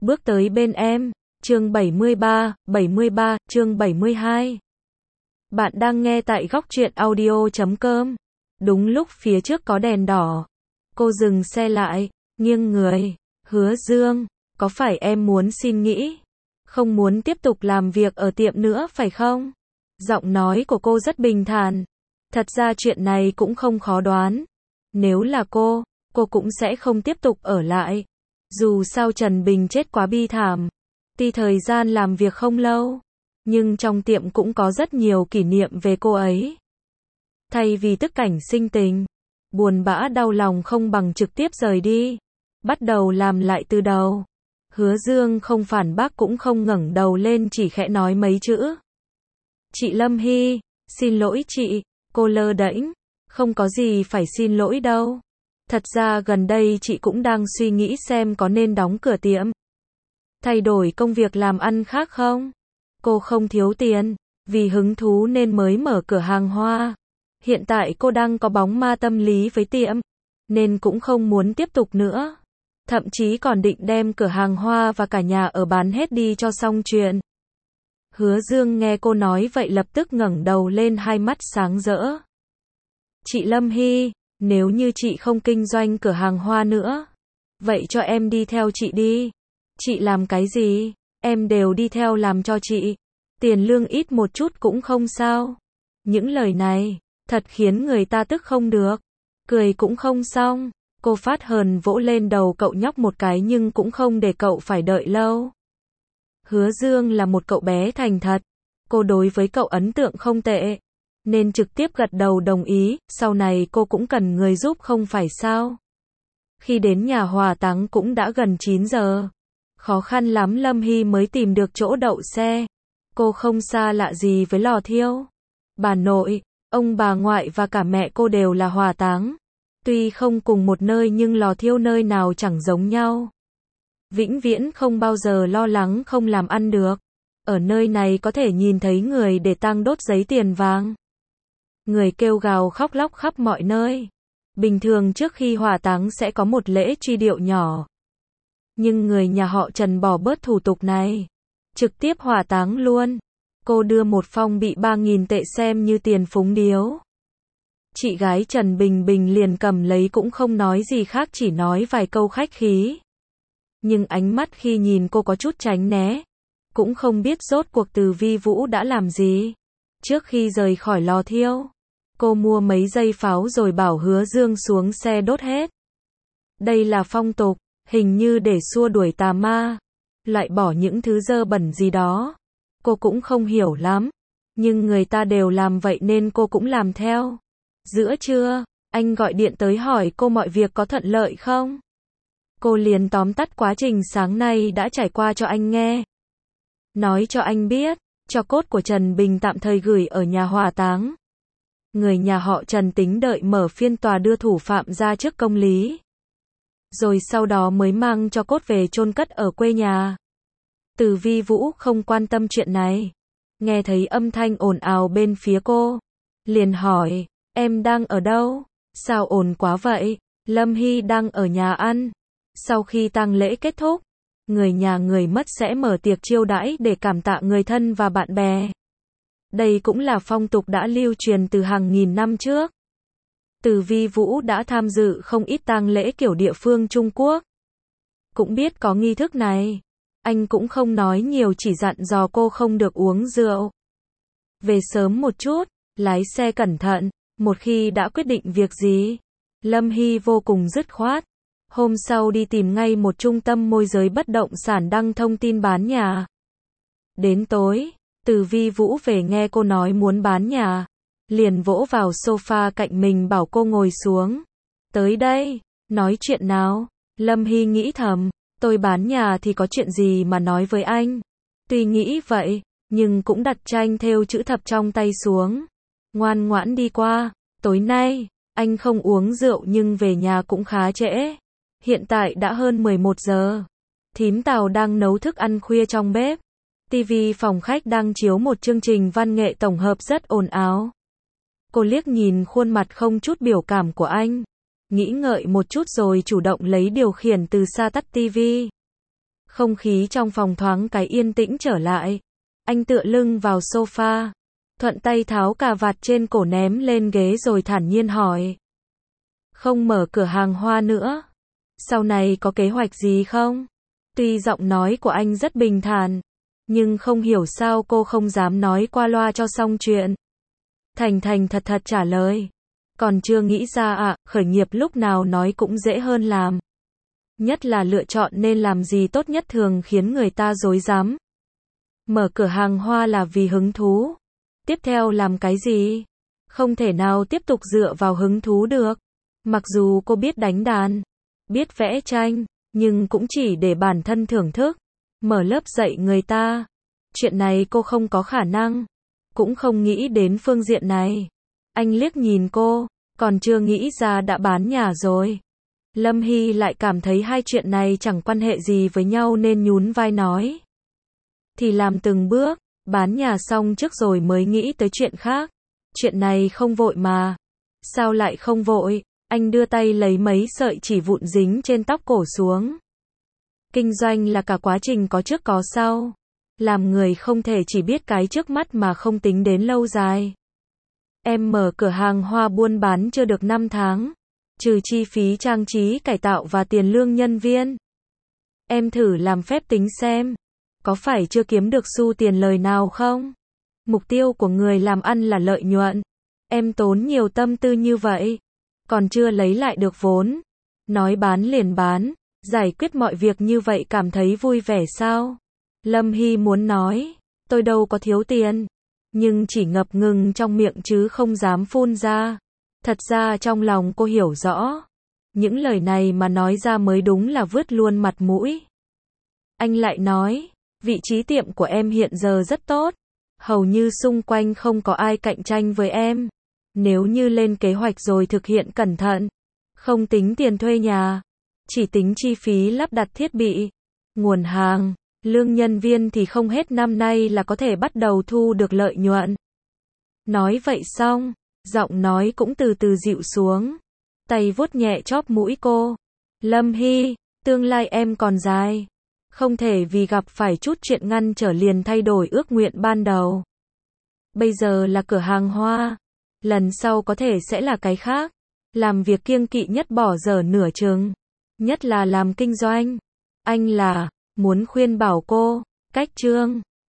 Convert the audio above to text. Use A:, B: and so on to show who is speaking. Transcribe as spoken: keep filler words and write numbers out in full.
A: bước tới bên em. Chương bảy mươi ba, bảy mươi ba, chương bảy mươi hai. Bạn đang nghe tại góc truyện audio chấm com. Đúng lúc phía trước có đèn đỏ. Cô dừng xe lại, nghiêng người. Hứa Dương, có phải em muốn xin nghỉ? Không muốn tiếp tục làm việc ở tiệm nữa phải không? Giọng nói của cô rất bình thản. Thật ra chuyện này cũng không khó đoán. Nếu là cô, cô cũng sẽ không tiếp tục ở lại. Dù sao Trần Bình chết quá bi thảm. Tuy thời gian làm việc không lâu, nhưng trong tiệm cũng có rất nhiều kỷ niệm về cô ấy. Thay vì tức cảnh sinh tình, buồn bã đau lòng không bằng trực tiếp rời đi, bắt đầu làm lại từ đầu. Hứa Dương không phản bác cũng không ngẩng đầu lên, chỉ khẽ nói mấy chữ. Chị Lâm Hy, xin lỗi chị, cô lơ đễnh, không có gì phải xin lỗi đâu. Thật ra gần đây chị cũng đang suy nghĩ xem có nên đóng cửa tiệm, thay đổi công việc làm ăn khác không? Cô không thiếu tiền, vì hứng thú nên mới mở cửa hàng hoa. Hiện tại cô đang có bóng ma tâm lý với tiệm, nên cũng không muốn tiếp tục nữa. Thậm chí còn định đem cửa hàng hoa và cả nhà ở bán hết đi cho xong chuyện. Hứa Dương nghe cô nói vậy lập tức ngẩng đầu lên, hai mắt sáng rỡ. Chị Lâm Hy, nếu như chị không kinh doanh cửa hàng hoa nữa, vậy cho em đi theo chị đi. Chị làm cái gì, em đều đi theo làm cho chị. Tiền lương ít một chút cũng không sao. Những lời này, thật khiến người ta tức không được. Cười cũng không xong. Cô phát hờn vỗ lên đầu cậu nhóc một cái nhưng cũng không để cậu phải đợi lâu. Hứa Dương là một cậu bé thành thật. Cô đối với cậu ấn tượng không tệ, nên trực tiếp gật đầu đồng ý. Sau này cô cũng cần người giúp không phải sao? Khi đến nhà hỏa táng cũng đã gần chín giờ. Khó khăn lắm Lâm Hy mới tìm được chỗ đậu xe. Cô không xa lạ gì với lò thiêu. Bà nội, ông bà ngoại và cả mẹ cô đều là hỏa táng. Tuy không cùng một nơi nhưng lò thiêu nơi nào chẳng giống nhau. Vĩnh viễn không bao giờ lo lắng không làm ăn được. Ở nơi này có thể nhìn thấy người để tang đốt giấy tiền vàng. Người kêu gào khóc lóc khắp mọi nơi. Bình thường trước khi hỏa táng sẽ có một lễ truy điệu nhỏ. Nhưng người nhà họ Trần bỏ bớt thủ tục này, trực tiếp hỏa táng luôn. Cô đưa một phong bị ba nghìn tệ xem như tiền phúng điếu. Chị gái Trần Bình Bình liền cầm lấy cũng không nói gì khác, chỉ nói vài câu khách khí. Nhưng ánh mắt khi nhìn cô có chút tránh né. Cũng không biết rốt cuộc Từ Vi Vũ đã làm gì. Trước khi rời khỏi lò thiêu, cô mua mấy dây pháo rồi bảo Hứa Dương xuống xe đốt hết. Đây là phong tục, hình như để xua đuổi tà ma, loại bỏ những thứ dơ bẩn gì đó. Cô cũng không hiểu lắm, nhưng người ta đều làm vậy nên cô cũng làm theo. Giữa trưa, anh gọi điện tới hỏi cô mọi việc có thuận lợi không. Cô liền tóm tắt quá trình sáng nay đã trải qua cho anh nghe. Nói cho anh biết, tro cốt của Trần Bình tạm thời gửi ở nhà hỏa táng. Người nhà họ Trần tính đợi mở phiên tòa đưa thủ phạm ra trước công lý, rồi sau đó mới mang tro cốt về chôn cất ở quê nhà. Từ Vi Vũ không quan tâm chuyện này. Nghe thấy âm thanh ồn ào bên phía cô, liền hỏi, em đang ở đâu? Sao ồn quá vậy? Lâm Hy đang ở nhà ăn. Sau khi tang lễ kết thúc, người nhà người mất sẽ mở tiệc chiêu đãi để cảm tạ người thân và bạn bè. Đây cũng là phong tục đã lưu truyền từ hàng nghìn năm trước. Từ Vi Vũ đã tham dự không ít tang lễ kiểu địa phương Trung Quốc. Cũng biết có nghi thức này. Anh cũng không nói nhiều, chỉ dặn dò cô không được uống rượu. Về sớm một chút, lái xe cẩn thận, một khi đã quyết định việc gì. Lâm Hy vô cùng dứt khoát. Hôm sau đi tìm ngay một trung tâm môi giới bất động sản đăng thông tin bán nhà. Đến tối, Từ Vi Vũ về nghe cô nói muốn bán nhà, liền vỗ vào sofa cạnh mình bảo cô ngồi xuống. Tới đây, nói chuyện nào. Lâm Hy nghĩ thầm, tôi bán nhà thì có chuyện gì mà nói với anh. Tuy nghĩ vậy, nhưng cũng đặt tranh thêu chữ thập trong tay xuống. Ngoan ngoãn đi qua. Tối nay, anh không uống rượu nhưng về nhà cũng khá trễ. Hiện tại đã hơn mười một giờ. Thím Tào đang nấu thức ăn khuya trong bếp. ti vi phòng khách đang chiếu một chương trình văn nghệ tổng hợp rất ồn ào. Cô liếc nhìn khuôn mặt không chút biểu cảm của anh, nghĩ ngợi một chút rồi chủ động lấy điều khiển từ xa tắt tivi. Không khí trong phòng thoáng cái yên tĩnh trở lại. Anh tựa lưng vào sofa, thuận tay tháo cà vạt trên cổ ném lên ghế rồi thản nhiên hỏi. Không mở cửa hàng hoa nữa. Sau này có kế hoạch gì không? Tuy giọng nói của anh rất bình thản, nhưng không hiểu sao cô không dám nói qua loa cho xong chuyện. Thành thành thật thật trả lời. Còn chưa nghĩ ra ạ, à, khởi nghiệp lúc nào nói cũng dễ hơn làm. Nhất là lựa chọn nên làm gì tốt nhất thường khiến người ta rối rắm. Mở cửa hàng hoa là vì hứng thú. Tiếp theo làm cái gì? Không thể nào tiếp tục dựa vào hứng thú được. Mặc dù cô biết đánh đàn, biết vẽ tranh, nhưng cũng chỉ để bản thân thưởng thức. Mở lớp dạy người ta. Chuyện này cô không có khả năng. Cũng không nghĩ đến phương diện này. Anh liếc nhìn cô, còn chưa nghĩ ra đã bán nhà rồi. Lâm Hy lại cảm thấy hai chuyện này chẳng quan hệ gì với nhau nên nhún vai nói. Thì làm từng bước, bán nhà xong trước rồi mới nghĩ tới chuyện khác. Chuyện này không vội mà. Sao lại không vội? Anh đưa tay lấy mấy sợi chỉ vụn dính trên tóc cổ xuống. Kinh doanh là cả quá trình có trước có sau. Làm người không thể chỉ biết cái trước mắt mà không tính đến lâu dài. Em mở cửa hàng hoa buôn bán chưa được năm tháng. Trừ chi phí trang trí cải tạo và tiền lương nhân viên. Em thử làm phép tính xem. Có phải chưa kiếm được xu tiền lời nào không? Mục tiêu của người làm ăn là lợi nhuận. Em tốn nhiều tâm tư như vậy. Còn chưa lấy lại được vốn. Nói bán liền bán. Giải quyết mọi việc như vậy cảm thấy vui vẻ sao? Lâm Hy muốn nói. Tôi đâu có thiếu tiền. Nhưng chỉ ngập ngừng trong miệng chứ không dám phun ra. Thật ra trong lòng cô hiểu rõ. Những lời này mà nói ra mới đúng là vứt luôn mặt mũi. Anh lại nói. Vị trí tiệm của em hiện giờ rất tốt. Hầu như xung quanh không có ai cạnh tranh với em. Nếu như lên kế hoạch rồi thực hiện cẩn thận. Không tính tiền thuê nhà. Chỉ tính chi phí lắp đặt thiết bị. Nguồn hàng. Lương nhân viên thì không hết năm nay là có thể bắt đầu thu được lợi nhuận. Nói vậy xong, giọng nói cũng từ từ dịu xuống. Tay vuốt nhẹ chóp mũi cô. Lâm Hy, tương lai em còn dài. Không thể vì gặp phải chút chuyện ngăn trở liền thay đổi ước nguyện ban đầu. Bây giờ là cửa hàng hoa. Lần sau có thể sẽ là cái khác. Làm việc kiêng kỵ nhất bỏ dở nửa chừng. Nhất là làm kinh doanh. Anh là, muốn khuyên bảo cô, cách chương.